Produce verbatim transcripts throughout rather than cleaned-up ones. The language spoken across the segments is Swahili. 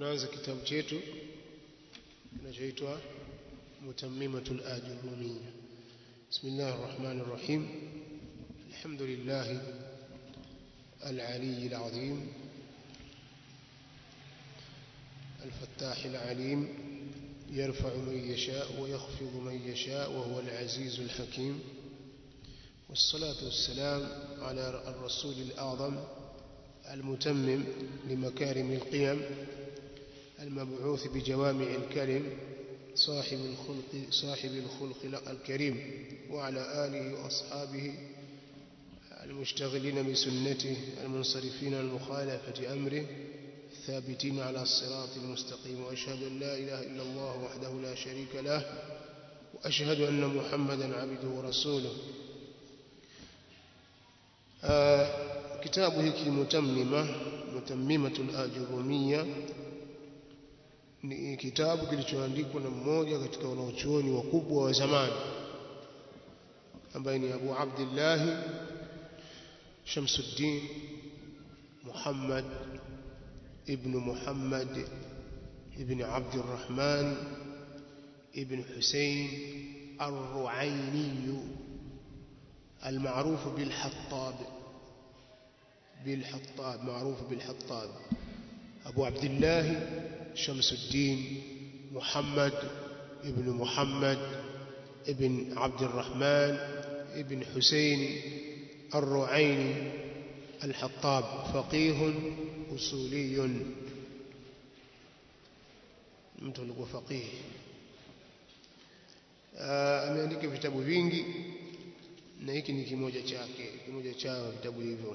tunaanza kitabu chetu kinachoitwa Mutammimatul Ajurumiyya. Bismillahir Rahmanir Rahim. Alhamdulillah al-'aliyyil 'azim al-fattah al-'alim يرفع من يشاء ويخفض من يشاء وهو العزيز الحكيم. والصلاة والسلام على الرسول الأعظم المتمم لمكارم القيم المبعوث بجوامع الكلم صاحب الخلق صاحب الخلق الكريم وعلى آله وأصحابه المشتغلين بسنته المنصرفين عن مخالفة أمره الثابتين على الصراط المستقيم. وأشهد أن لا إله إلا الله وحده لا شريك له وأشهد أن محمدا عبده ورسوله. آه kitabu hiki Mutammima Mutammimatul Ajurumiyya ni kitabu kilichoandikwa na mmoja katika wanachuoni wakubwa wa zamani ambaye ni Abu Abdullah Shamsuddin Muhammad ibn Muhammad ibn Abd al-Rahman ibn Hussein al-Ru'ayni المعروف بالحطاب بالحطاب معروف بالحطاب أبو عبد الله شمس الدين محمد ابن محمد ابن عبد الرحمن ابن حسين الرعيني الحطاب فقيه أصولي متولق فقيه ameandika vitabu vingi na hiki ni kimoja chake kimoja cha vitabu hivyo.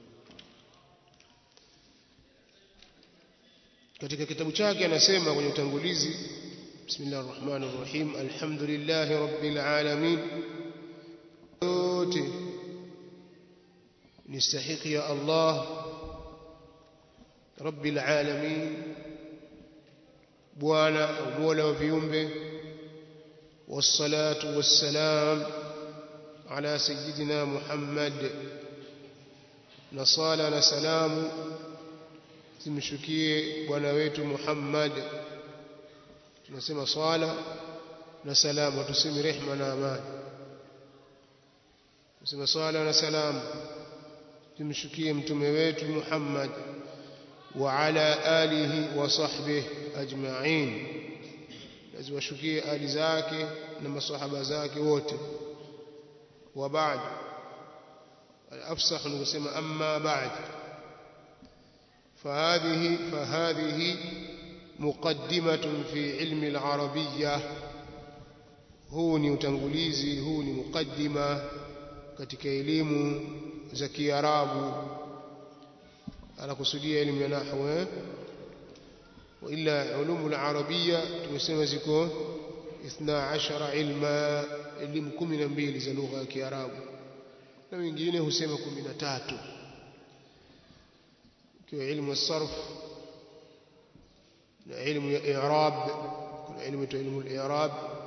Katika kitabu chake anasema kwenye utangulizi, bismillahir rahmanir rahim, alhamdulillahi rabbil alamin, yote ni stahiki ya Allah rabbil alamin, bwana au mola wa viumbe, wassalatu wassalam ala sayyidina Muhammad, na sala na salamu zimshukie bwana wetu Muhammad. Tunasema swala na salamu, tuseme rehma na amani. Tunasema swala na salamu zimshukie mtume wetu Muhammad wa ala alihi wa sahbihi ajma'in, ziwashukie ali zake na masahaba zake wote. Wa ba'd, al-afsah nusema amma ba'd, فهذه فهذه مقدمة في علم العربية. huu ni utangulizi, huu ni mukaddima katika elimu za Kiarabu. anakusudia elimu ya nahwu, wa illa ulumu al-arabiyya tumesema ziko اثنا عشر ilma, elimu kumi na mbili za lugha ya Kiarabu, na wengine husema kumi na tatu. علم الصرف علم الإعراب علم علم الإعراب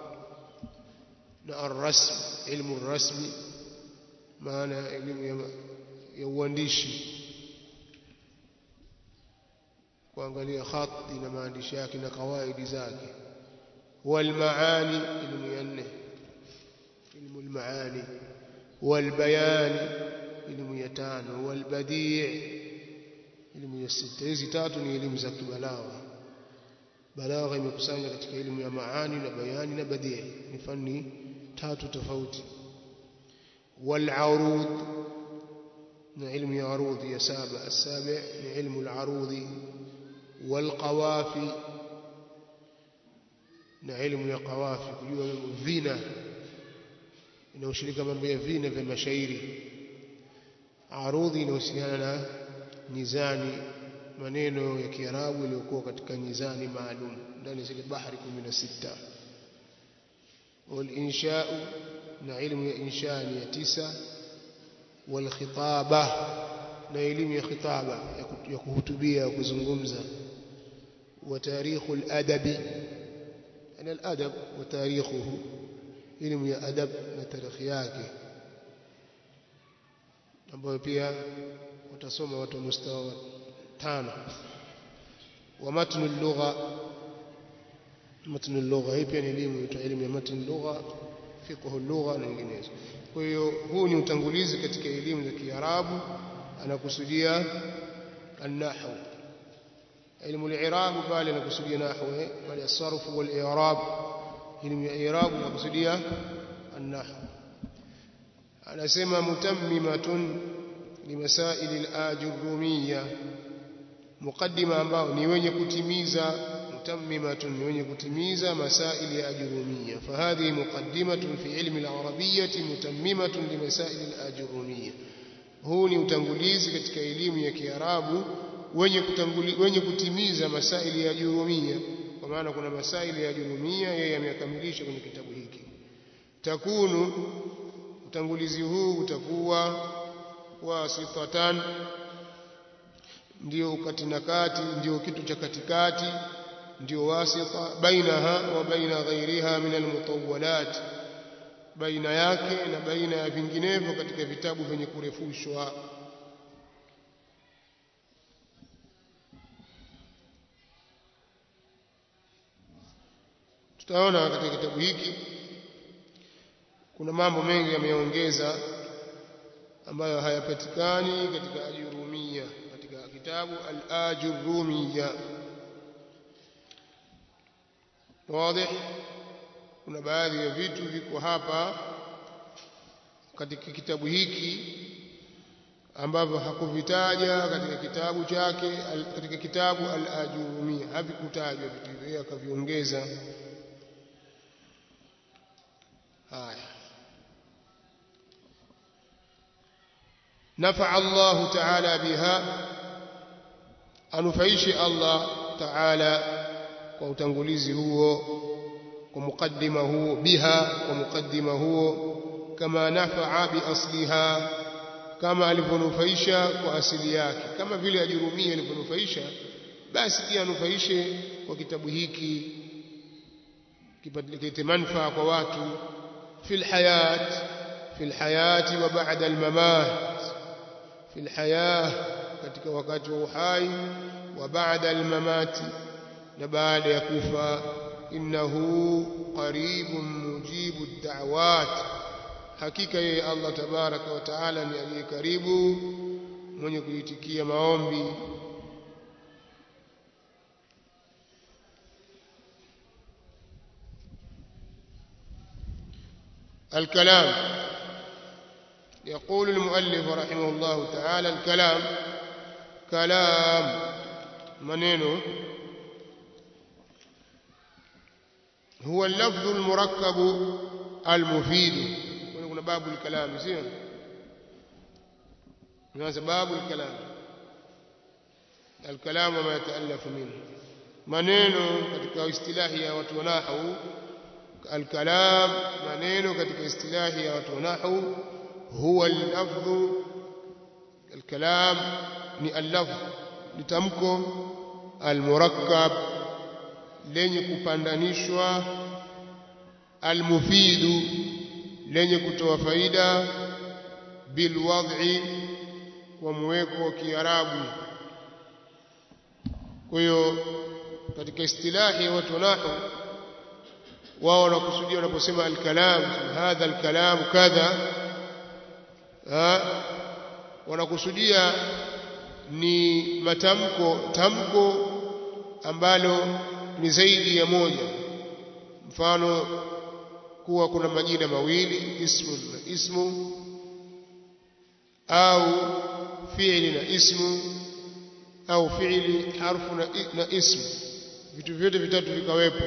الرسم علم الرسم معنى علم يوانديشي kuangalia khati na maandishi yake na kawaidi zake. wal maani ilmu ya nne, ilmu al maani. wal bayan ilmu ya tano. wal badi' elimu ya sita. Hizi tatu ni elimu za kibalagha. Balagha imekusanya katika elimu ya maani na bayani na badii, ni fani tatu tofauti. wal arud na elimu ya arud ya saba. السابع ni elimu al-arud. wal qawafi na elimu ya qawafi, kujua vina, inaoshirika mambo ya vina vya mashairi. arudhi inahusiana na nizani, maneno ya Kiarabu yaliyokuwa katika nizani maalum ndani ya zile bahari kumi na sita. wal insha na elimu ya insha ni ya tisa. wal khitaba na elimu ya khitaba ya kuhutubia, kuzungumza. wa tarikhul adabi ana al-adab wa tarikhuhu, elimu ya adab na tarikhi yake, ambayo pia utasoma watu mustawa tano. wa matn al-lugha. Matn al-lugha hii pia ni elimu inaitwa elimu ya matn al-lugha, fiqh al-lugha na nyinginezo. Kwa hiyo huu ni utangulizi katika elimu za Kiarabu, anakusudia an-nahw. Elimu al-i'rab bali anakusudia nahwu, bali as-sarf wal-i'rab. Elimu ya i'rab anakusudia an-nahw. Anasema mutammimatun limasail al-ajurumiyya, mukaddima ambao ni wenye kutimiza, mutammimatun ni wenye kutimiza masail ya ajurumiyya. Fahadhi muqaddimatun fi ilmi al-arabiyyah mutammimatun limasail al-ajurumiyya. Huu ni utangulizi katika elimu ya Kiarabu wenye kutanguli, wenye kutimiza masaili ya ajurumiyya, kwa maana kuna masaili ya ajurumiyya yeye ameyakamilisha kwenye kitabu hiki. Takunu, utangulizi huu utakuwa wasitatan, ndio kati na kati, ndio kitu cha katikati, ndio wasita bainaha wa baina ghairiha min almutawwalat, baina yake na baina ya vinginevyo katika vitabu vyenye kurefushwa. Tutaona katika kitabu hiki kuna mambo mengi yameongeza ambayo hayapatikani katika ajurumiyya, katika kitabu al-ajurumiyya. Wazi, kuna baadhi ya vitu viko hapa katika kitabu hiki ambavyo hakuvitaja katika kitabu chake, katika kitabu al-ajurumiyya havikutajwa vitu hivyo, yeye akaviongeza. haya نفع الله تعالى بها, anufaishi Allah Ta'ala kwa utangulizi huo, kwa mukaddima huo, biha kwa mukaddima huo, kama nafaa bi asliha, kama alivyonufaisha kwa asili yake. Kama vile ajurumia alivyonufaisha, basi pia anufaishe kwa kitabu hiki kipate manufaa kwa watu fil hayat, fil hayati wa ba'da al-mamat, fil hayah, katika wakati wa uhai, wa ba'da al-mamati, na baada ya kufa. Innahu qaribun mujibu ad-da'wat, hakika yeye Allah tabaraka wa taala ni aliye karibu mwenye kuitikia maombi. الكلام. يقول المؤلف رحمه الله تعالى: الكلام كلام منينه هو اللفظ المركب المفيد. kuna babu الكلام, sio ni babu الكلام. الكلام وما يتألف منه, maneno katika istilahi ya watu wa nahwu. الكلام maneno katika istilahi ya watu wa nahwu huwa al-lafdh. الكلام ni al-lafdh, litamko al-murakkab, lenye kupandanishwa, al-mufidu, lenye kutoa faida, bil wad'i, kwa mweko wa Kiarabu. Kwa hiyo katika istilahi ya watu wa nahwu wao wanakusudia wanaposema al-kalam, hadha al-kalam kadha, wanakusudia ni matamko, tamko ambalo ni zaidi ya moja. Mfano kuwa kuna majina mawili, ismu na ismu, au fi'li na ismu, au fi'li harfu na, na ismu, vitu vyote vitatu vikawepo.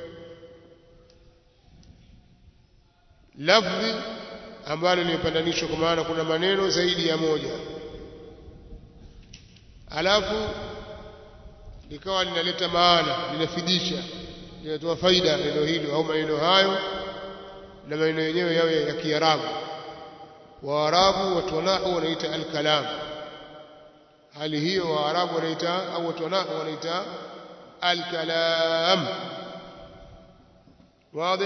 Lafzi ambalo limepandanishwa kwa maana kuna maneno zaidi ya moja, alafu likawa linaleta maana, linafidisha, linatoa faida neno hilo au maneno hayo, na maneno yenyewe yawe ya Kiarabu. Waarabu watu wa nahwu wanaita al-kalam. Hali hiyo Waarabu wanaita au watu wa nahwu wanaita al-kalam. Wazi?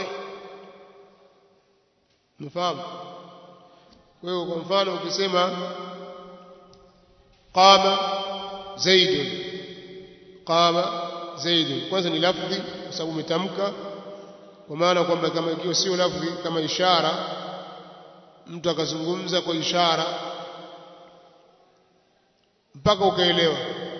Mfahamu? Kwa hiyo kwa mfano ukisema qama zaidun, qama zaid. Kwanza ni lafdhi kwa sababu umetamka, kwa maana kwamba kama ikiwa sio lafdhi kama ishara, mtu akazungumza kwa ishara mpaka ukaelewa,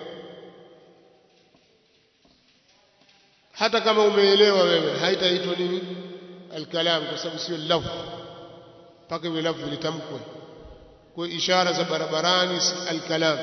hata kama umeelewa wewe haitaitwa nini alkalam, kwa sababu sio lafdhi, mpaka iwe lafdhi litamkwe. Kwa ishara za barabarani si alkalam.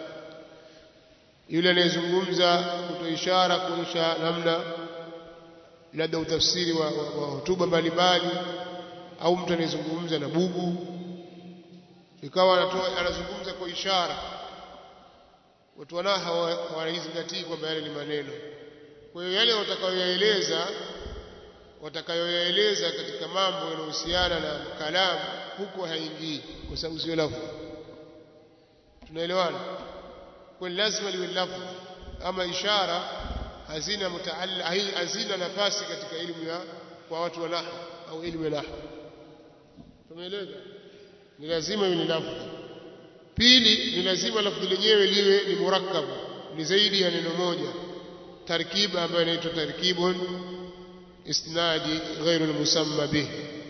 Yule anayezungumza kutoa ishara kuonyesha namna labda utafsiri wa, wa, wa hotuba mbalimbali, au mtu anayezungumza na bubu ikawa anatoa anazungumza kwa ishara, watu wana hawaizingatii kwamba yale ni maneno. Kwa hiyo yale watakayoyaeleza watakayoyaeleza katika mambo yanayohusiana na kalamu huko haingii, kwa sababu sio lafzi. Tunaelewana? Kwa lazima liwe lafzi. Ama ishara hazina mutaalla, hazina nafasi katika elimu ya kwa watu wa nahwu au elimu ya nahwu. Tumeeleza ni lazima iwe lafzi. Pili, ni lazima lafzi lenyewe liwe ni murakkab, ni zaidi ya neno moja, tarkiba ambayo inaitwa tarkibun isnadi ghairu musamma bih,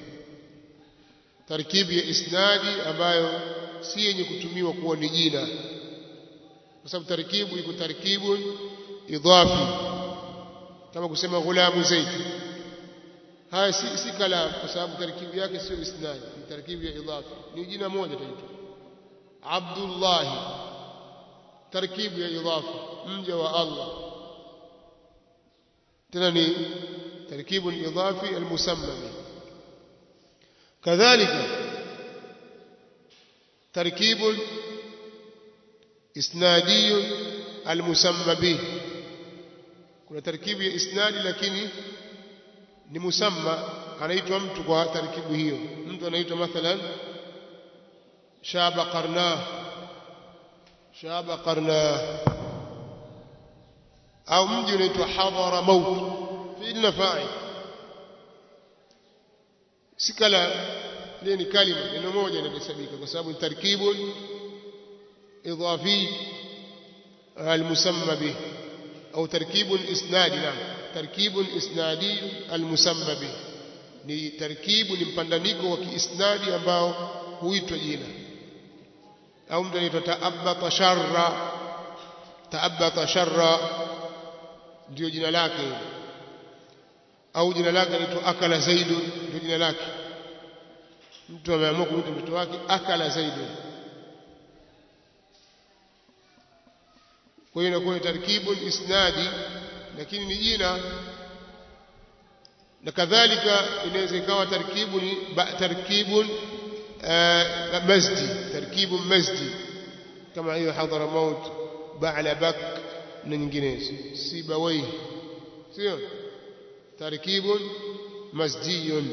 tarkibi ya isnadi ambayo si yenye kutumiwa kuwa ni jina, kwa sababu tarkibu iko tarkibun idhafi, kama kusema ghulamu zaid. Haya si, si kalam, kwa sababu tarkibu yake sio isnadi, ni tarkibu ya idhafi, ni jina moja taitwa Abdullah, tarkibu ya idhafi, mja wa Allah, tena ni تركيب الإضافي المسمى به. كذلك تركيب إسنادي المسمى به، كنا تركيب إسنادي lakini ni musamma, anaitwa mtu kwa tarkibu hiyo. Mtu anaitwa mathalan shaba qarna, shaba qarna, au mji unaitwa hadara maut, fi'l fa'il, si kalam, ni kalima, neno moja linahesabika kwa sababu ni tarkibun idhafi almusamma bih, au tarkibun isnadi. Naam, tarkibun isnadi almusamma bih ni tarkibu, ni mpandaniko wa kiisnadi ambao huitwa jina. Au mtu anaitwa ta'abbata sharra, ta'abbata sharra ndio jina lake, au jina lake anaitwa akala zaidun, ndio jina lake. Mtu ameamua kumwita mtoto wake akala zaidun. Kwa hiyo inakuwa tarkibun isnadi lakini ni jina. Na kadhalika inaweza ikawa tarkibu ni tarkibun masdi, tarkibun masdi kama hiyo Hadramaut, Ba'labak na nyinginezo, Sibawayh, sio tarkibun masdiyun.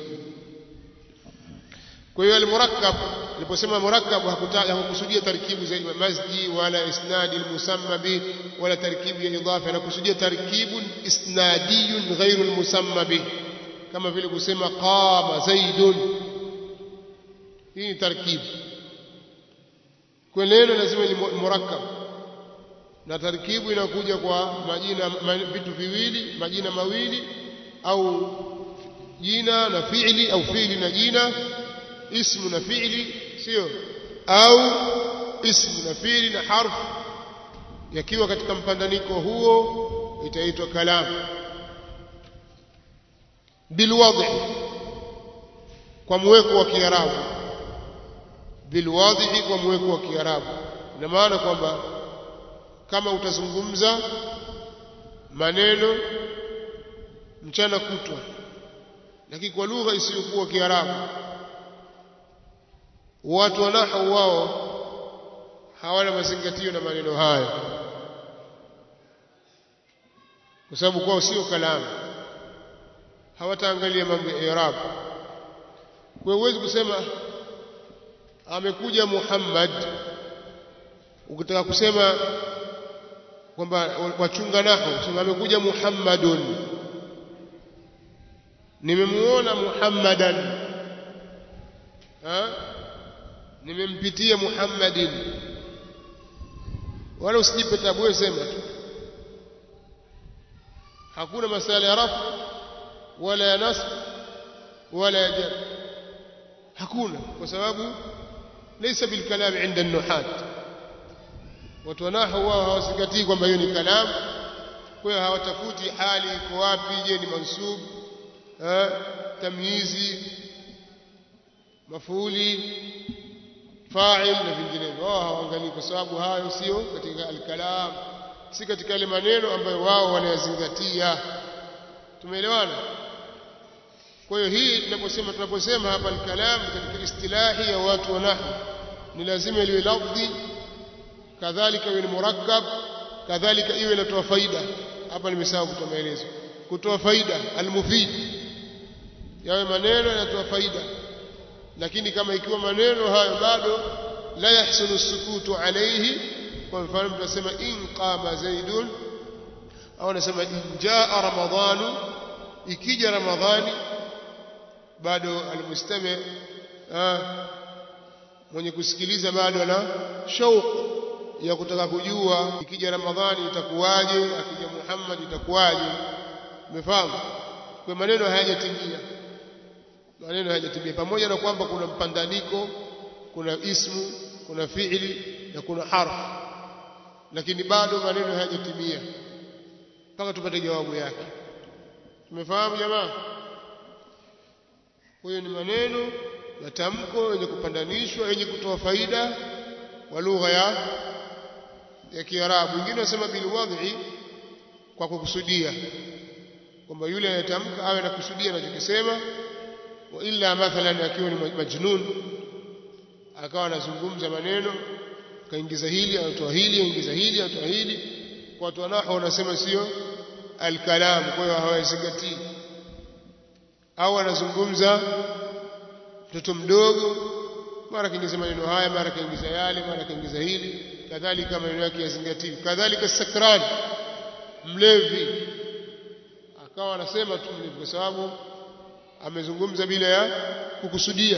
Kwa hiyo al-murakkab, aliposema murakkab hakutaja hakukusudia tarkibu za masdi wala isnadi al-musamma bi wala tarkibu ya idhafa, anakusudia tarkibun isnadiyun ghairu al-musamma bi, kama vile kusema qama zaidun. Hii ni tarkibu. Kwa neno lazima ni murakkab, na tarkibu inakuja kwa majina, vitu viwili, majina mawili, au jina na fi'li, au fi'li na jina, ismu na fi'li, sio, au ismu na fi'li na harfu, yakiwa katika mpandaniko huo itaitwa kalam. Bilwadhi, kwa mweko wa Kiarabu, bilwadhi, kwa mweko wa Kiarabu, ina maana kwamba kama utazungumza maneno mchana kutwa lakini kwa lugha isiyokuwa Kiarabu, watu wa nahwu wao hawana mazingatio na maneno hayo, kwa sababu kwao sio kalamu, hawataangalia mambo ya Kiarabu. Kwa hiyo kusema amekuja Muhammad, ukitaka kusema kwamba wachunga nahwu, kusema amekuja Muhammadun, nimemuona Muhammadan, ha, nimempitia Muhammadin, wala usijipe tabu, wewe sema tu hakuna masala ya rafu wala ya nasb wala ya jar, hakuna, kwa sababu laysa bil kalam inda an-nuhat. Watu wanahu wao hawazingatii kwamba hiyo ni kalam, kwa hiyo hawatafuti hali iko wapi, je ni mansub, eh, tamyizi, mafuli, fa'il na vinginevyo. Wao hawaangalii, kwa sababu hayo sio katika al-kalam, si katika yale maneno ambayo wao wanayazingatia. Tumeelewana? Kwa hiyo hii tunaposema tunaposema hapa al-kalam katika istilahi ya watu wa nahwu ni lazima liwe lafzi, kadhalika iwe ni murakkab, kadhalika iwe inatoa faida. Hapa nimesahau kutoa maelezo. Kutoa faida al-mufid, yawe maneno yanatoa faida. Lakini kama ikiwa maneno hayo bado la yahsulu sukutu alayhi, kwa mfano mtasema in qama zaidun, au nasema in jaa ramadhanu, ikija ramadhani, bado almustami' mwenye kusikiliza bado ana shauku ya kutaka kujua ikija ramadhani itakuwaje, akija Muhammad itakuwaje. Umefahamu? Kwa maneno hayajatimia, maneno hayajatimia, pamoja na kwamba kuna mpandaniko, kuna ismu, kuna fi'li na kuna harf, lakini bado maneno hayajatimia mpaka tupate jawabu yake. Tumefahamu jamaa? Kwa hiyo ni maneno matamko yenye kupandanishwa, yenye kutoa faida wa lugha ya ya Kiarabu. Wengine wanasema bil wad'i, kwa kukusudia kwamba yule anayetamka awe anakusudia anachokisema. Wa illa mathalan akiwa ni majnun, akawa anazungumza maneno, kaingiza hili anatoa hili, aingiza hili anatoa hili, kwa watu wanahu wanasema sio al-kalam, kwa hiyo hawazingatii. Au anazungumza mtoto mdogo, mara kaingiza maneno haya, mara kaingiza yale, mara kaingiza hili, kadhalika maneno yake yazingatiwi. Kadhalika sakran, mlevi, akawa anasema tu mlevi kwa sababu amezungumza bila ya kukusudia,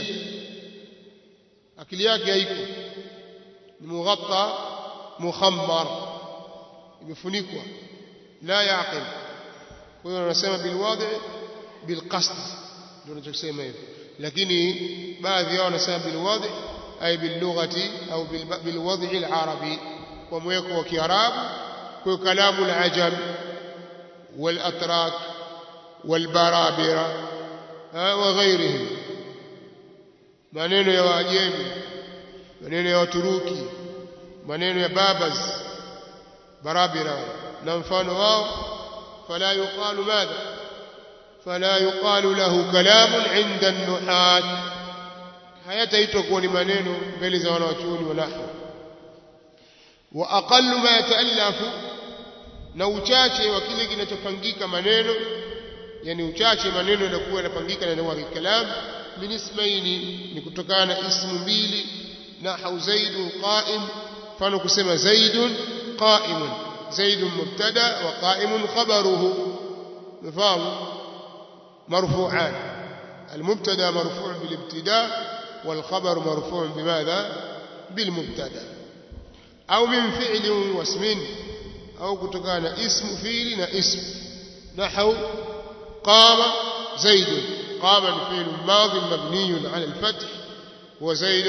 akili yake haiko, ni mughatta mukhammar, imefunikwa, la yaqil. Kwa hiyo anasema bil wadi' bil qasd, ndio tunachosema hivyo. Lakini baadhi yao wanasema bil wadi' ay bil lughati au bil wadi' al arabi, kwa mweko wa Kiarabu. Kwa hiyo kalamu al ajam wal atrak wal barabira wa ghairihim, maneno ya Waajemi, maneno ya Waturuki, maneno ya Babaz, barabira na mfano wao, fala yuqalu madha fala yuqalu lahu kalamun inda an-nuhat, hayataitwa kuwa ni maneno mbele za wanawachuoni wa nahwu. Wa aqallu ma yata'allafu, na uchache wa kile kinachopangika maneno, yani uchache maneno yanakuwa yanapangika na yanakuwa kalam, min ismaini, ni kutokana na ismu mbili. Nahwu zaidun qa'im, mfano kusema zaidun qa'imun, zaidun mubtada wa qa'imun khabaruhu. mfahamu? مرفوعان، المبتدا مرفوع بالابتداء والخبر مرفوع بماذا؟ بالمبتدا. أو من فعل واسم، أو كتكان اسم فعل اسم، نحو قام زيد، قام فعل ماض مبني على الفتح، وزيد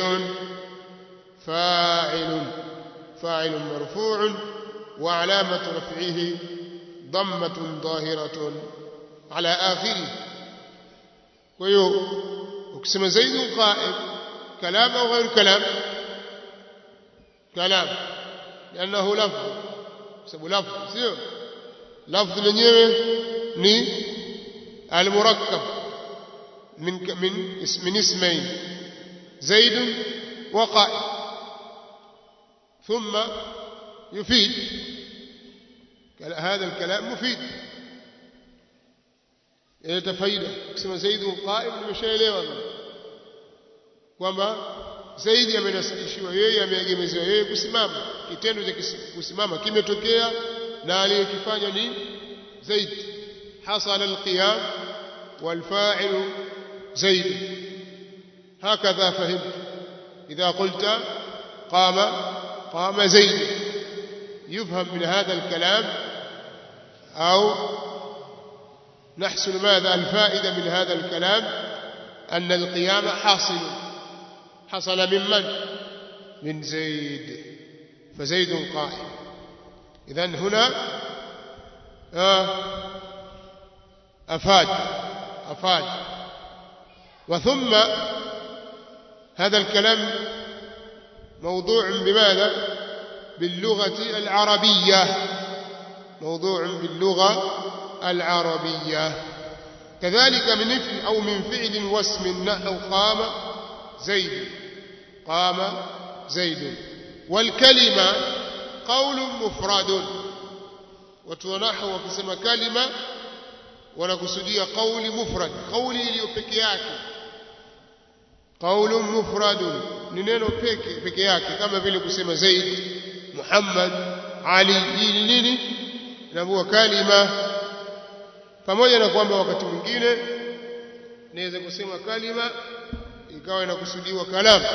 فاعل فاعل مرفوع وعلامة رفعه ضمة ظاهرة على آخره. ويو اقسم زيد قائم، كلام أو غير كلام؟ كلام، لأنه لفظ، سبب لفظ سيو لفظ lenyewe ni المركب من من اسم اسمين زيد وقائم، ثم يفيد، هذا الكلام مفيد يتفايدة. kusema Zaid qa'im nimeshaelewa kwamba Zaid amenasibishiwa yeye, ameegemezewa yeye kusimama, kitendo cha kusimama kimetokea na aliyekifanya ni Zaid. hasala alqiyam والفاعل زيد، هكذا فهمت. إذا قلت قام قام زيد، يفهم من هذا الكلام أو نحصل ماذا الفائدة من هذا الكلام أن القيام حاصل حصل من من من زيد فزيد قائم إذن هنا أفاد أفاد وثم هذا الكلام موضوع بماذا باللغة العربية موضوع باللغة العربية كذلك من اسم أو من فعل واسم نحو قام زيد قام زيد والكلمة قول مفرد وتنحو وكسم كلمة ونقصدية قول مفرد قولي ليبكياك قول مفرد نينو peke yake kama vile kusema Zaid Muhammad Ali hili nini inakuwa kalima pamoja na kwamba wakati mwingine naweza kusema kalima ikawa inakusudiwa kalamu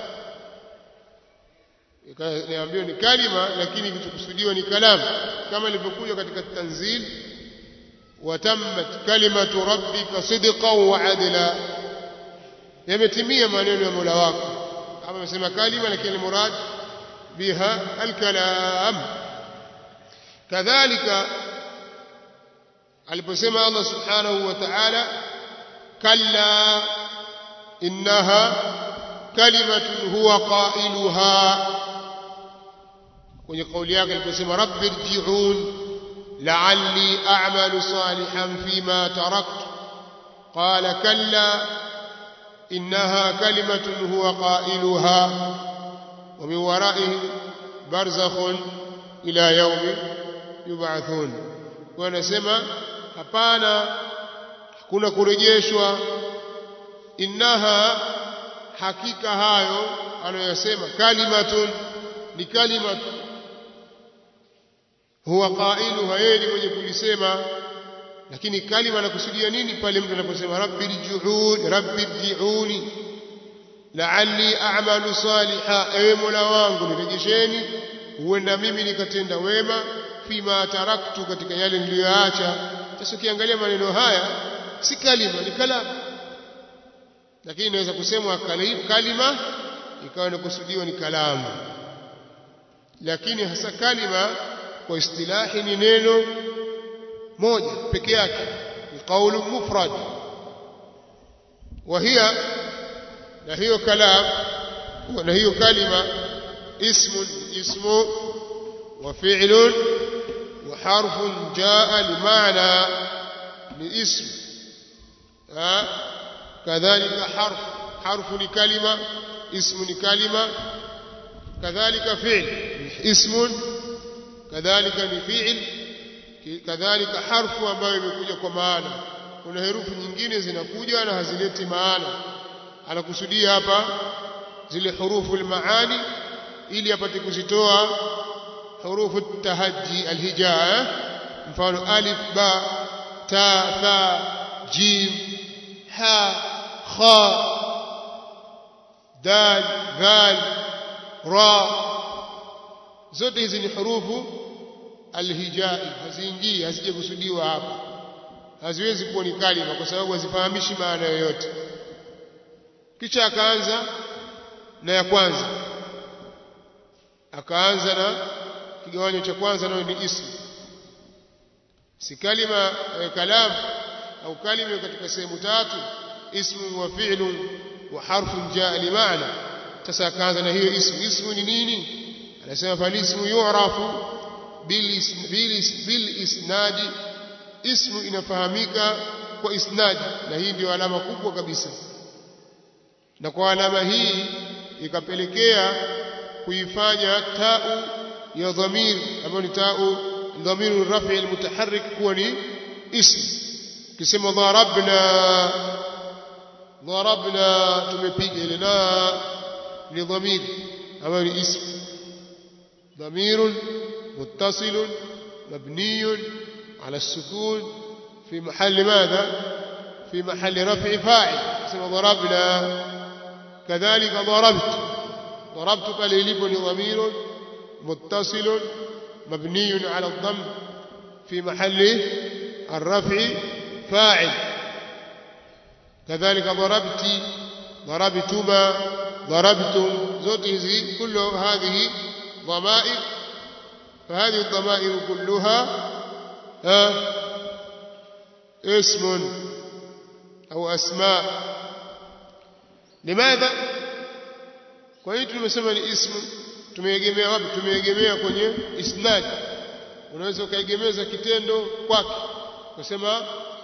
ikaambiwa ni kalima lakini kilichokusudiwa ni kalamu kama ilivyokuja katika tanzil watammat kalimatu rabbika sidqan wa adla yametimia maneno ya Mola wako kama amesema kalima lakini murad biha alkalam kadhalika aliposema Allah subhanahu wa ta'ala kalla innaha kalimatun huwa qailuha kwenye kauli yake aliposema rabbi irji'un la'alli a'malu salihan fima taraktu qala kalla إنها كلمة هو قائلها ومن ورائه برزخ إلى يوم يبعثون ونسمى hapana hakuna kurejeshwa innaha hakika hayo anayosema kalimatun ni kalimatu huwa qailuha yeye mwenye kulisema lakini kalima anakusudia nini pale mtu anaposema rabbi rji'un rabbi rji'uni la'alli a'malu salihan ewe Mola wangu nirejesheni huenda mimi nikatenda wema fima taraktu katika yale niliyoacha sasa ukiangalia maneno haya si kalima ni kalamu lakini inaweza kusemwa kalima ikawa inakusudiwa ni kalamu lakini hasa kalima kwa istilahi ni neno moja peke yake ni qaulu mufrad وهي na hiyo kalam na hiyo kalima ismun ismu wa fi'lun wa harfun jaa limaana ni ism ha kadhalika harf harfu ni kalima ismu ni kalima kadhalika fi'l ismun kadhalika ni fi'l kadhalika harfu ambayo imekuja kwa maana kuna herufi nyingine zinakuja na hazileti maana anakusudia hapa zile hurufu almaani ili apate kuzitoa hurufu tahajji alhijaa mfano alif ba ta tha jim ha kha dal dhal ra zote hizi ni hurufu alhijai haziingii hazijekusudiwa hapa haziwezi kuwa ni kalima kwa sababu hazifahamishi maana yoyote kisha akaanza na ya kwanza akaanza na kigawanyo cha kwanza nayo ni ismu si kalima eh, kalam au kalima katika sehemu tatu ismu wa fi'lu wa harfun jaa li maana sasa akaanza na hiyo ismu ismu ni nini anasema fal ismu yu'rafu bil isnadi ismu inafahamika kwa isnadi na hii ndio alama kubwa kabisa na kwa alama hii ikapelekea kuifanya tau ya dhamir ambayo ni tau dhamiru rafi almutaharrik kuwa ni ism kisema darabna darabna tumepiga ile na ni dhamir ambayo ni ism dhamirun muttasilun mabniyun على السكون في محل ماذا في محل رفع فاعل اسم ضربنا كذلك ضربت ضربت قليل ضمير متصل مبني على الضم في محل الرفع فاعل كذلك ضربت ضربتما ضربتم zote hizi كل هذه ضمائر فهذه الضمائر كلها اسم أو أسماء لماذا kwa hiyo tumesema ni ismu tumeegemea wapi tumeegemea kwenye isnad unaweza ukaegemeza kitendo kwake kusema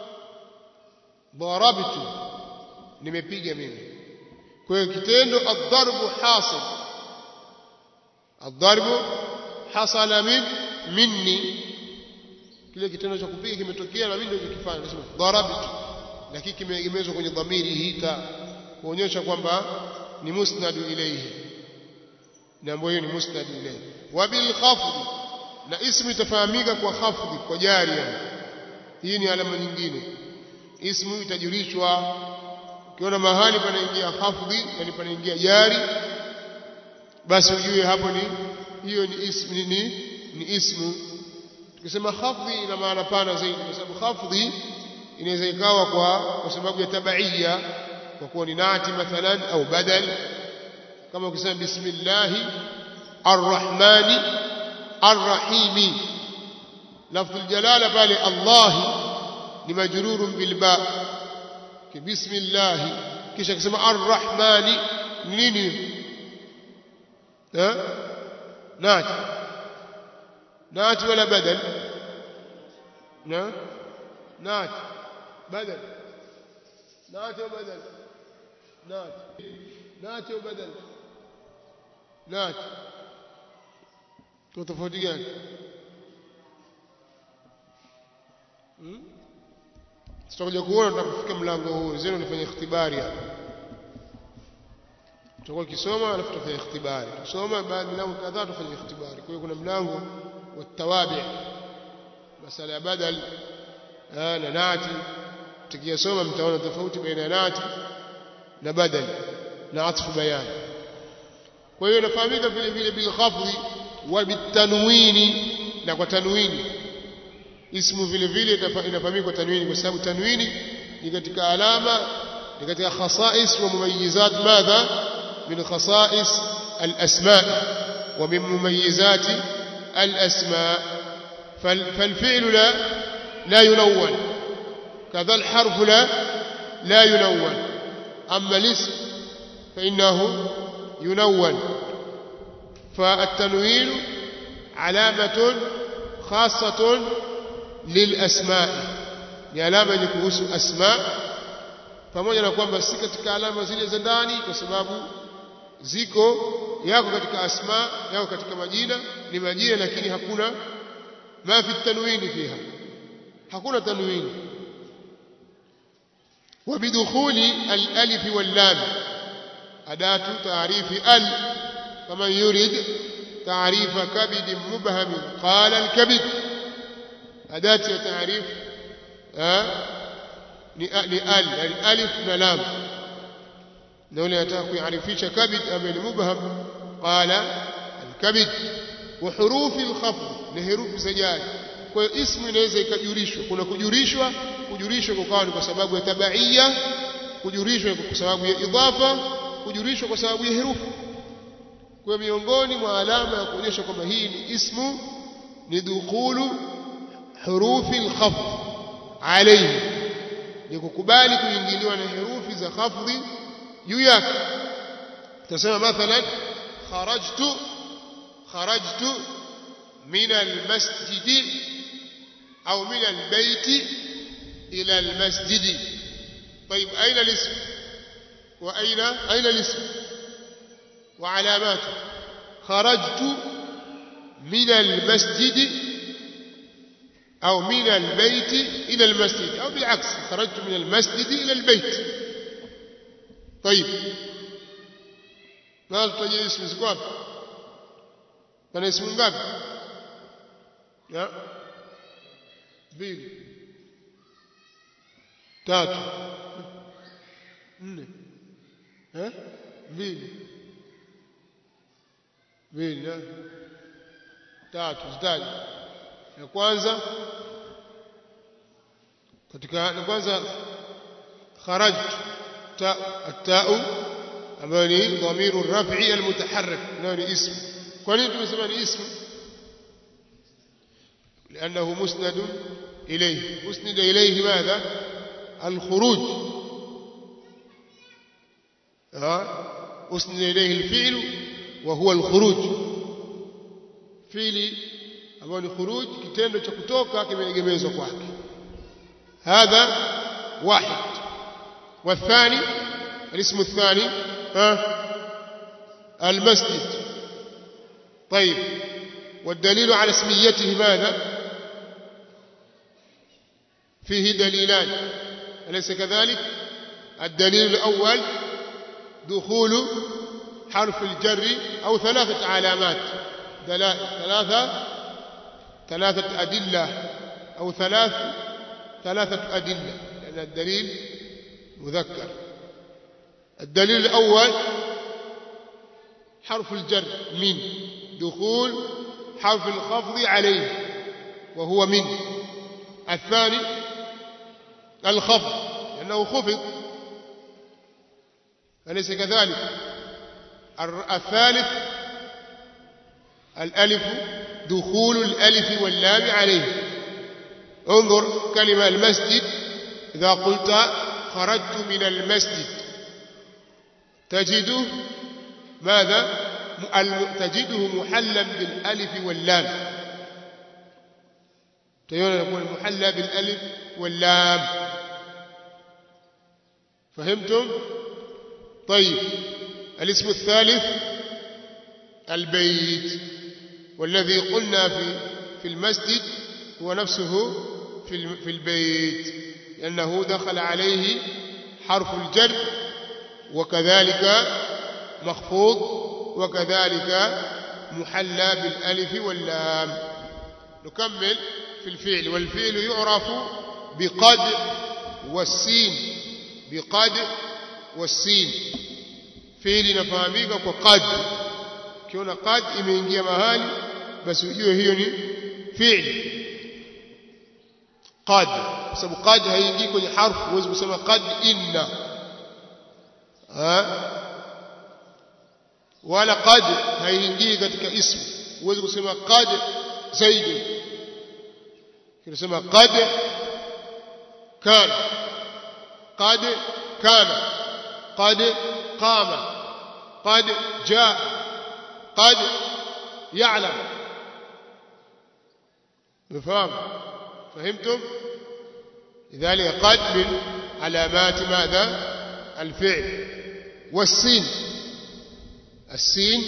darabtu nimepiga mimi kwa hiyo kitendo ad-darbu hasil ad-darbu hasala min minni kile kitendo cha kupiga kimetokea na mimi ndio nikifanya nasema darabtu lakini kimeegemezwa kwenye dhamiri hita kuonyesha kwamba ni musnad ilayhi na ambayo ni musnad ilayhi wa bil khafd na ismu itafahamika kwa khafd kwa jari hii ni alama nyingine ismu itajulishwa ukiona mahali panaingia khafd yani panaingia jari basi ujue hapo ni hiyo ni ismu ni, ni ismu tukisema khafd ina maana pana zaidi kwa sababu khafd inaweza ikawa kwa kwa sababu ya tabaiyya kwa kuwa ni nati mathalan au badal kama ukisema bismillah arrahmani arrahimi lafdh aljalala pale allah ni majrurun bil ba bismillah kisha kusema arrahmani nini eh nati nati wala badal na nati بدل نات وبدل نات نات وبدل نات tofauti gani hmm? tutakuja kuona tunapofika mlango huu zenu nifanye ikhtibari hapa tutakuwa kisoma alafu tutafanya ikhtibari tusoma baada milango kadhaa tufanye ikhtibari kwa hiyo kuna mlango wa tawabi masala ya badal na nati tukiyasoma mtaona tofauti baina ya nati na badal na atfu bayan kwa hiyo inafahamika vile vile bil khafdhi wa bitanwini na kwa tanwini ismu vile vile inafahamika kwa tanwini kwa sababu tanwini ni katika alama ni katika khasais wa mumayyizat madha min khasais al asma wa min mumayyizat al asma فالفعل لا لا ينون كذا الحرف لا لا ينون أما الاسم فإنه ينون فالتنوين علامة خاصة للأسماء لعلامة يكوس أسماء pamoja na kwamba si katika alama zile za ndani kwa sababu ziko yako katika asma yako katika majina ni majina lakini hakuna ما في التنوين فيها hakuna tanwini وبدخول الالف واللام اداه تعريف ال فمن يريد تعريف كبد مبهم قال الكبد اداه تعريف ها لال الالف واللام لو يتاك يعرفيش كبد ام المبهم قال الكبد وحروف الخفض ni herufi za jari kwa hiyo ismu inaweza ikajurishwa kuna kujurishwa kujurishwa kwa kwa sababu ya tabaiyya kujurishwa kwa sababu ya idhafa kujurishwa kwa sababu ya herufi kwa miongoni mwa alama ya kuonyesha kwamba hii ni ismu ni dukhulu hurufi al-khafd alayhi ni kukubali kuingiliwa na herufi za khafdhi juu yake tutasema mathalan kharajtu kharajtu من المسجد أو من البيت إلى المسجد طيب أين الاسم وأين أين الاسم وعلاماته خرجت من المسجد أو من البيت إلى المسجد أو بالعكس خرجت من المسجد إلى البيت طيب ماذا تجي اسم سكواب فأنا اسم قابل ya mbili tatu nne eh mbili mbili tatu zitaji ya kwanza katika kwanza kharajtu ta at-ta'u ambayo ni dhamiru raf'i al-mutaharrik nayo ni ism. kwa nini tumesema ni ism? لأنه مسند إليه. مسند إليه ماذا؟ الخروج. أسند إليه الفعل وهو الخروج. فعل ambao ni khuruj, kitendo cha kutoka kimeegemezwa kwake. هذا واحد. والثاني الاسم الثاني ها المسجد. طيب والدليل على اسميته ماذا؟ فيه دليلان أليس كذلك؟ الدليل الأول دخول حرف الجر أو ثلاثة علامات، ثلاثة ثلاثة أدلة أو ثلاث ثلاثة أدلة، لأن الدليل مذكر. الدليل الأول حرف الجر من، دخول حرف الخفض عليه وهو من. الثاني الخفض لأنه خفض أليس كذلك؟ الثالث الألف، دخول الألف واللام عليه. انظر كلمة المسجد، إذا قلت خرجت من المسجد تجده ماذا؟ تجده محلا بالألف واللام. تيون يقول محلى بالألف واللام. فهمتم؟ طيب الاسم الثالث البيت، والذي قلنا في في المسجد هو نفسه في في البيت، لأنه دخل عليه حرف الجر وكذلك مخفوض وكذلك محلى بالألف واللام. نكمل في الفعل. والفعل يعرف بقد والسين، بقد والسين. فعل نفهمika kwa qad. Ukiona qad imeingia mahali basi ujue hiyo ni fi'l qad, kwa sababu qad haingii kwenye harfu. Huwezi kusema qad inna ha, wala qad haingii katika ismu. Huwezi kusema qad zaid, unasema qad kana, qad kana, qad qama، قد جاء، قد يعلم. مفهوم؟ فهمتم؟ لذلك قد من علامات ماذا؟ الفعل. والسين، السين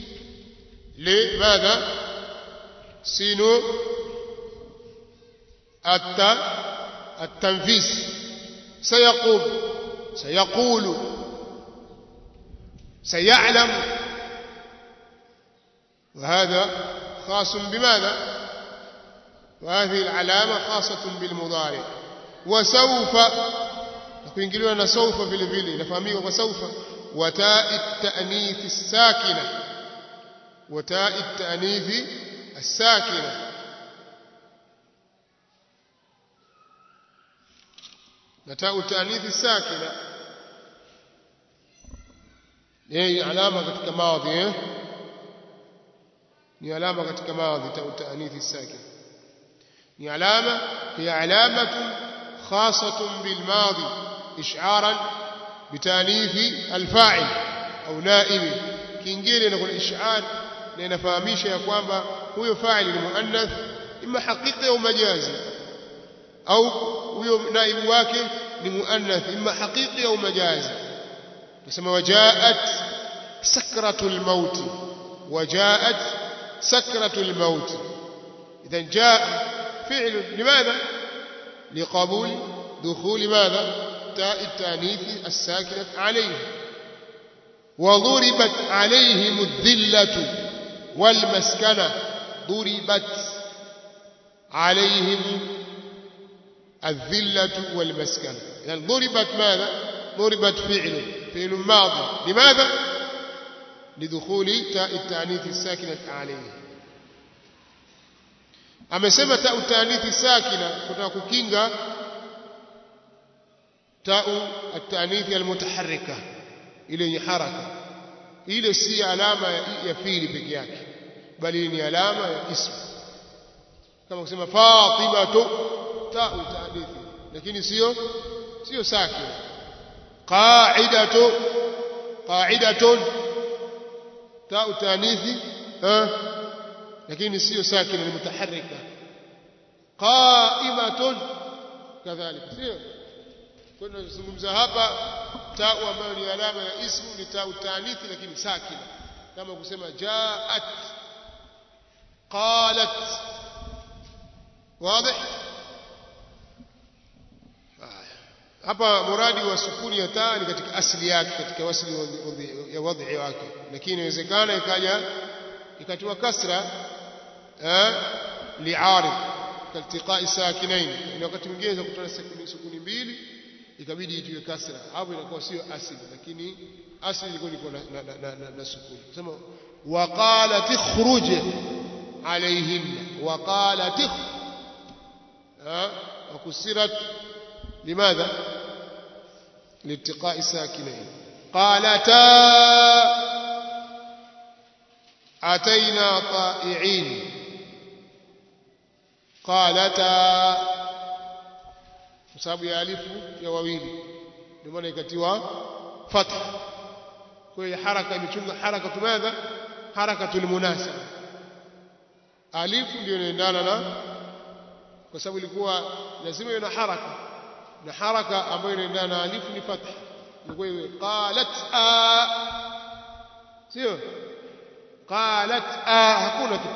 لماذا؟ سين التنفيس. سيقول، سيقول، سيعلم. وهذا خاص بماذا؟ وهذه العلامة خاصة بالمضارع. وسوف نقول أن سوف في الفيل نفهميه. وسوف وتاء التأنيث الساكنة، وتاء التأنيث الساكنة. وتاء التأنيث الساكنة هي علامة katika madhi eh ni alama katika madhi. ta ta'nith as-sakin ni alama, hiya alamatun khasatun bil madhi ish'aran bi ta'nith al-fa'il au na'ib. kingine inakuwa ish'ar na inafahamisha ya kwamba huyo fa'il ni muannath imma haqiqi au majazi, au huyo naibu wake ni muannath imma haqiqi au majazi. نسمى وجاءت سكرة الموت، وجاءت سكرة الموت. إذا جاء فعل لماذا؟ لقبول دخول ماذا؟ تاء التانيث الساكنة عليه. وضربت عليهم الذلة والمسكنة. ضربت عليهم الذلة والمسكنة. إذا ضربت ماذا؟ ضربت فعل، فعل ماضي. لماذا؟ لدخول تاء التأنيث الساكنة عليه. amesema ta utanith sakina kutaka kukinga tau at-ta'nithi al-mutaharrika ile yenye haraka ile si alama ya fiili peke yake bali ni alama ya ismu kama kusema Fatimatu tau ta'nithi lakini sio sio sakin qa'idatu qa'idatun tau ta'nithi eh lakini sio sakin ni mutaharrika qa'imatun kadhalika sio kuna tunazungumza hapa tau ambayo ni alama ya ismu ni tau ta'nithi lakini sakina kama kusema ja'at qalat wazi hapa muradi wa sukuni ya taa ni katika asili yake katika wasli ya wadhi wake lakini inawezekana ikaja ikatiwa kasra eh li'arid kaltiqa'i sakinain ni wakati mwingine za kutoa sukuni mbili ikabidi itiwe kasra hapo inakuwa sio asili lakini asili ilikuwa iko na na na, na sukuni sema waqalat ikhruj alayhinna waqalat ha wakusirat limadha لالتقاء ساكنين قالتا أتينا طائعين قالتا sababu ya alifu ya wawili ndio maana ikatiwa fatha kwa hiyo haraka imechunga haraka tumadha harakatul munasaba alifu ndio inaendana na kwa sababu ilikuwa lazima iwe na haraka na haraka ambayo inaendana na alifu ni fatha kwa hiyo qalat a sio qalat a hakuna kitu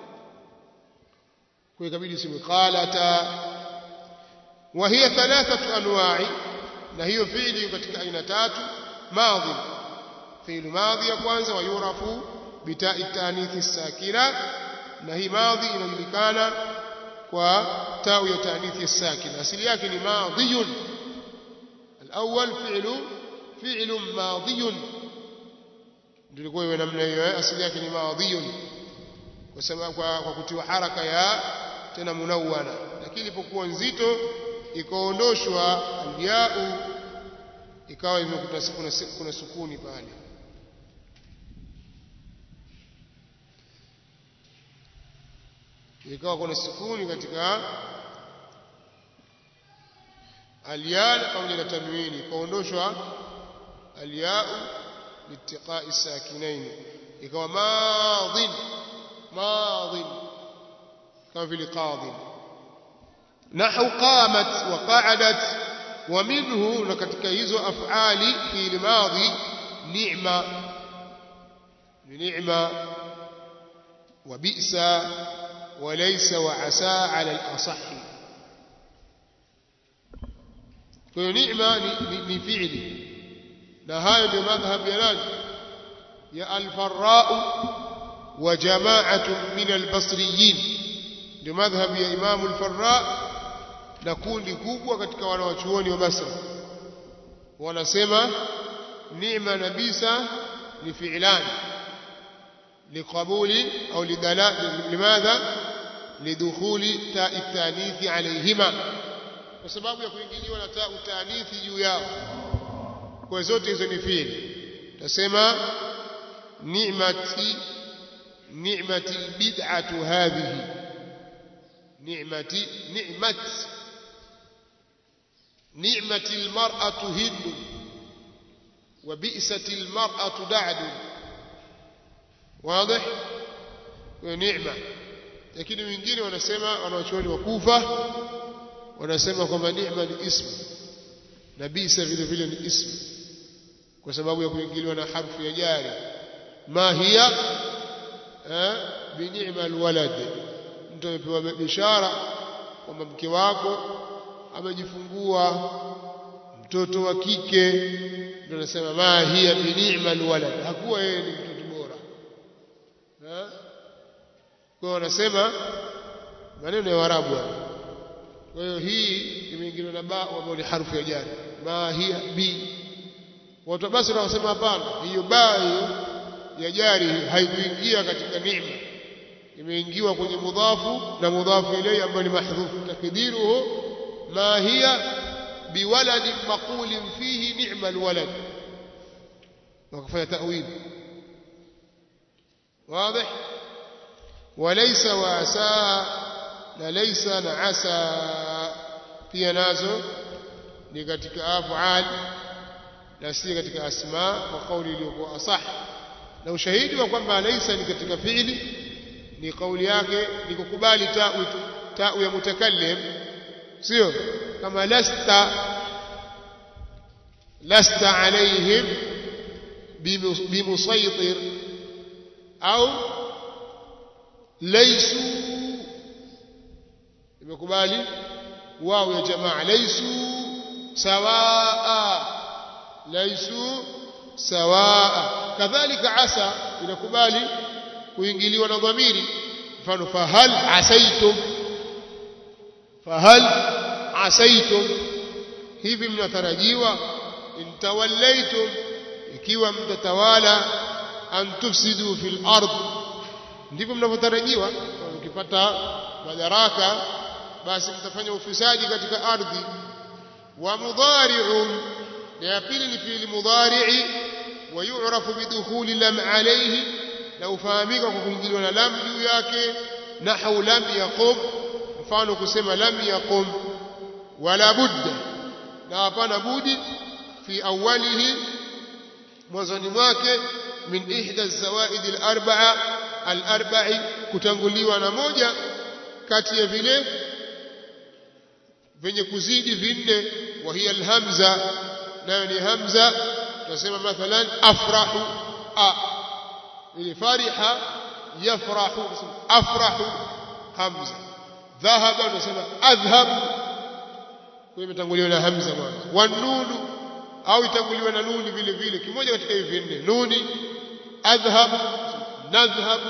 kwa hiyo ikabidi iseme qalata وهي ثلاثه انواع na hiyo fi'li katika aina tatu madhi fi'li madhi ya kwanza wayurafu bita'i ta'nithi sakina na hii madhi inajulikana kwa tau ya ta'nithi sakina asili yake ni madhiyun al-awwal fi'lu fi'lu madhiyun ndio kwa hiyo namna hiyo asili yake ni madhiyun kwa sababu kwa kutiwa haraka ya tena munawwana lakini ilipokuwa nzito ikaondoshwa alyau ikawa imekuta kuna kuna sukuni pale ikawa kuna sukuni katika alyal pamoja na tanwini ikaondoshwa alyau litiqa'i sakinain ikawa madhin madhin kama vile qadhin نحو قامت وقعدت ومنه لكتك hizo af'ali fi al-madi ni'ma ni'ma wa bi'sa wa laysa wa asa 'ala al-asah kwa ni'ma ni fi'li na hayo ndio madhhab ya nani ya al-farra wa jama'atu min al-basriyin ndio madhhab ya Imam al-Farra na kundi kubwa katika wanawachuoni wa Basra wanasema ni'ma nabisa ni fi'lan liqabuli au lidala limadha lidukhuli ta'i ta'nithi alayhima kwa sababu ya kuingiliwa na ta'u ta'nithi juu yao kwa zote hizo ni fi'li tasema ni'mati ni'mati bid'atu hadhihi ni'mati ni'mat نعمة المرأة هند وبئست المرأة دعد واضح ونعمة lakini wengine wanasema wanaochuoni wa Kufa wanasema kwamba ni'ma ni ismu na bisa vile vile ni ismu kwa sababu ya kuingiliwa na harfu ya jari ma hiya bi ni'ma alwalad mtu amepewa bishara kwamba mke wako amejifungua mtoto wa kike ndio anasema ma hiya bi ni'ma alwalad hakuwa yeye ni mtoto bora eh kwa wanasema maneno ya Waarabu kwa hiyo hii imeingiliwa na ba ambayo ni harfu ya jari ma hiya bi watu basi wanasema hapana hiyo ba hiyo ya jari haikuingia katika neema imeingiwa kwenye mudhafu na mudhafu ilayhi ambayo ni mahdhuf takdiruhu ما هي biwaladin maqulin fihi ni'mal walad wakafanya ta'wil wazi walaysa wa asa la laysa na asa pia nazo ni katika af'al na si katika asma kwa kauli iliyokuwa asah na ushahidi wa kwamba laysa ni katika fi'li ni kauli yake ni kukubali ta'u ta'u ya mutakallim sio kama lasta lasta alaihim bimusaytir au laysu imekubali wao ya jamaa laysu sawaa laysu sawaa kadhalika asa inakubali kuingiliwa na dhamiri mfano fahal asaitum fahal asaitum hivi mnatarajiwa intawallaitum ikiwa mtatawala an tufsidu fil ard ndivyo mnavyotarajiwa mkipata madaraka basi mtafanya ufisadi katika ardhi wa mudari'un ya pili ni fi'li mudari'i wa yu'rafu bidukhuli lam alayhi na ufahamika kwa kuingiliwa na lam juu yake nahau lam yaqum mfano kusema lam yaqum wala budda na hapana budi fi awwalihi mwanzoni mwake min ihda az-zawaid al-arba'a al-arba'i kutanguliwa na moja kati ya vile venye kuzidi vinne wa hiya al-hamza nayo ni hamza tunasema mathalan afrahu a ili fariha yafrahu afrahu hamza dhahaba tunasema adhhab kwa imetanguliwa na hamza mwanzo wanunu au itanguliwa na nuni vile vile kimoja katika hivi vinne nuni adhhab nadhhab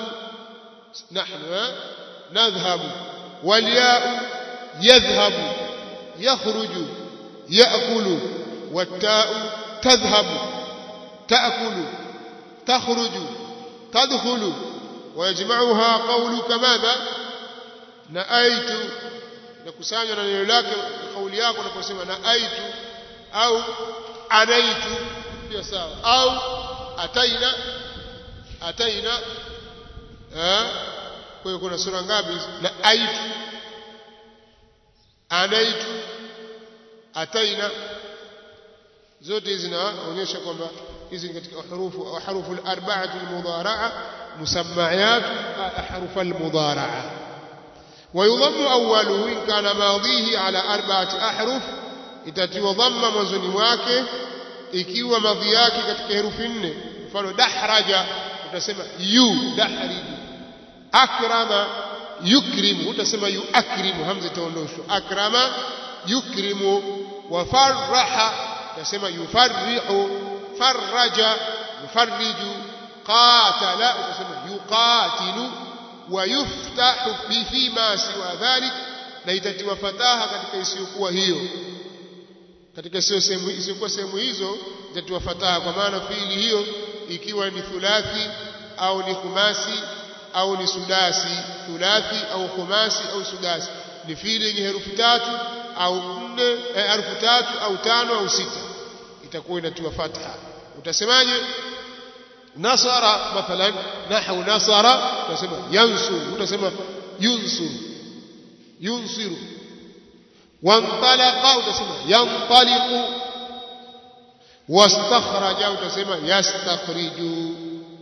nahnu nadhhab walya yadhhab yakhruju yaakulu والتاء تذهب تأكل تخرج تدخل ويجمعها قولك ماذا نأيت نكسانيا na neno lake kauli yako unaposema naaitu au anaitu pia sawa au ataina ataina eh kwa hiyo kuna sura ngapi naaitu anaitu ataina zote zinaonyesha kwamba hizi katika hurufu hurufu al-arba'ah al-mudara'a musammayat hurufu al-mudara'a ويضم أوله إن كان ماضيه على أربعة أحرف itatiwa dhamma mwanzoni mwake ikiwa madhi yake katika herufi nne mfano dahraja utasema yu dahriju akrama yukrimu utasema yu akrimu hamza itaondoshwa akrama yukrimu wa faraha utasema yufarrihu farraja yufarriju qatala utasema yuqatilu wa yuftahu fi ma siwa dhalik na itatiwa fataha katika isiyokuwa hiyo katika sio sehemu isiyokuwa sehemu hizo itatiwa fataha kwa maana fiili hiyo ikiwa ni thulathi au ni khumasi au ni sudasi thulathi au khumasi au sudasi ni fiili yenye herufi tatu au nne herufi tatu au tano au sita itakuwa inatiwa fatha utasemaje nasara mathalan nahwu nasara utasema yansur utasema yunsur yunsiru wantalaqa utasema yantaliqu wastakhraja utasema yastakhriju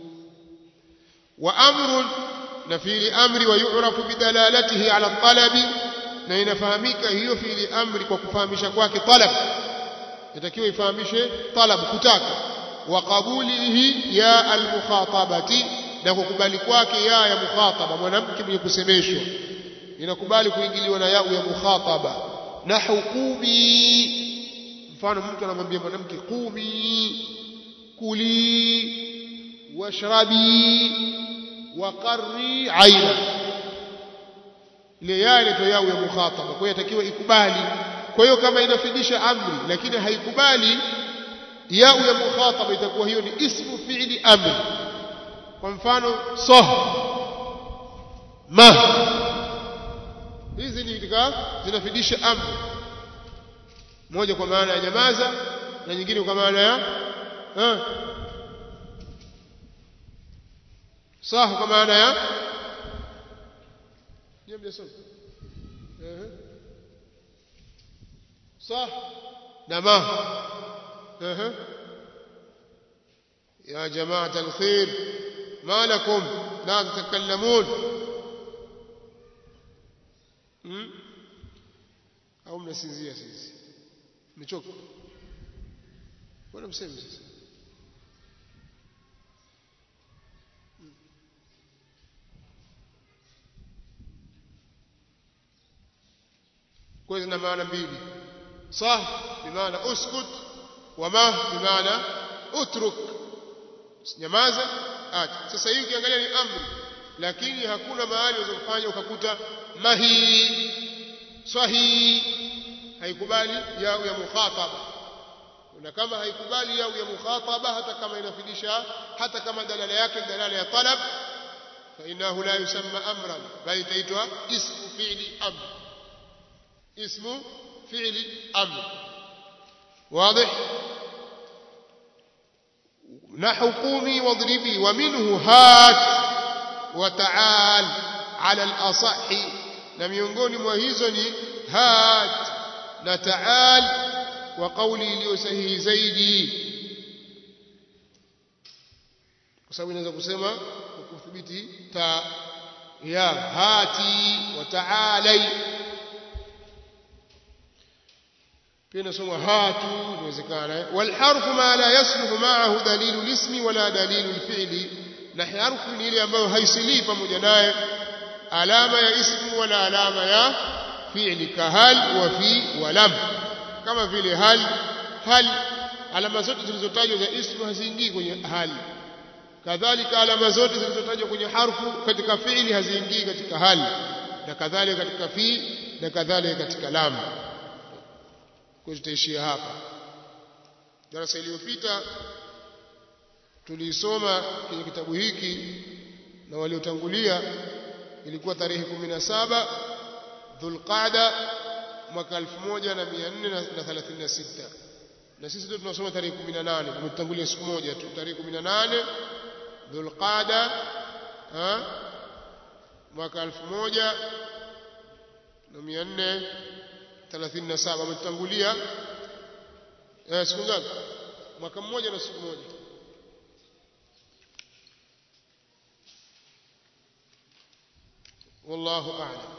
wa amrun na fi'li amri wa yu'rafu bidalalatihi ala talabi na inafahamika hiyo fi'li amri kwa kufahamisha kwake talab inatakiwa ifahamishe talab kutaka wa qabulihi ya almukhatabati na kukubali kwake ya ya mukhataba mwanamke mwenye kusemeshwa inakubali kuingiliwa na ya ya mukhataba nahu qumi mfano mtu anamwambia mwanamke qumi kuli washrabi waqarri aina ile ya ile ya ya mukhataba kwa hiyo inatakiwa ikubali kwa hiyo kama inafidisha amri lakini haikubali ya ya mukhataba itakuwa hiyo ni ismu fi'li amri kwa mfano sah ma hizi ni katika zinafidisha amri moja kwa maana ya nyamaza na nyingine kwa maana ya eh sah kwa maana ya ndio mjasoma eh sah na ma eh يا جماعة الخير ما لكم لا تتكلمون au mnasinzia sisi mmechoka wala mseme sasa kwa hiyo ina maana mbili sah bimaana uskut wa ma bimaana utruk nyamaza acha sasa hii ukiangalia ni amri lakini hakuna mahali unaweza kufanya ukakuta mahi sahi haikubali yao ya mukhataba na kama haikubali yao ya mukhataba hata kama inafidisha hata kama dalala yake dalala ya talab fa innahu la yusamma amran bali taitwa ismu fi'li amr ismu fi'li amr واضح نحو قومي واضربي ومنه هات وتعال على الأصح na miongoni mwa hizo ni hat na taal wa kauli iliyo sahihi zaidi kwa sababu inaweza kusema kuthibiti ta ya hati wa taalai pia nasoma hatu inawezekana wal harfu ma la yasluhu ma'ahu dalilu al-ismi wala dalilu al-fi'li na harfu ni ile ambayo haisilii pamoja naye alama ya ismu wala alama ya fi'li kahal wa fi wa lam kama vile hal hal alama zote zilizotajwa za ismu haziingii kwenye hal kadhalika alama zote zilizotajwa kwenye harfu katika fi'li haziingii katika hal na kadhalika katika fi na kadhalika katika lam kwa tutaishia hapa darasa iliyopita tulisoma kwenye kitabu hiki na waliotangulia ilikuwa tarehe kumi na saba Dhulqaada mwaka elfu moja na mia nne na thelathini na sita na sisi ndio tunasoma tarehe kumi na nane tumetangulia siku moja tu tarehe kumi na nane Dhulqaada ha mwaka elfu moja na mia nne thelathini na saba umetangulia eh siku ngapi mwaka mmoja na siku moja والله أعلم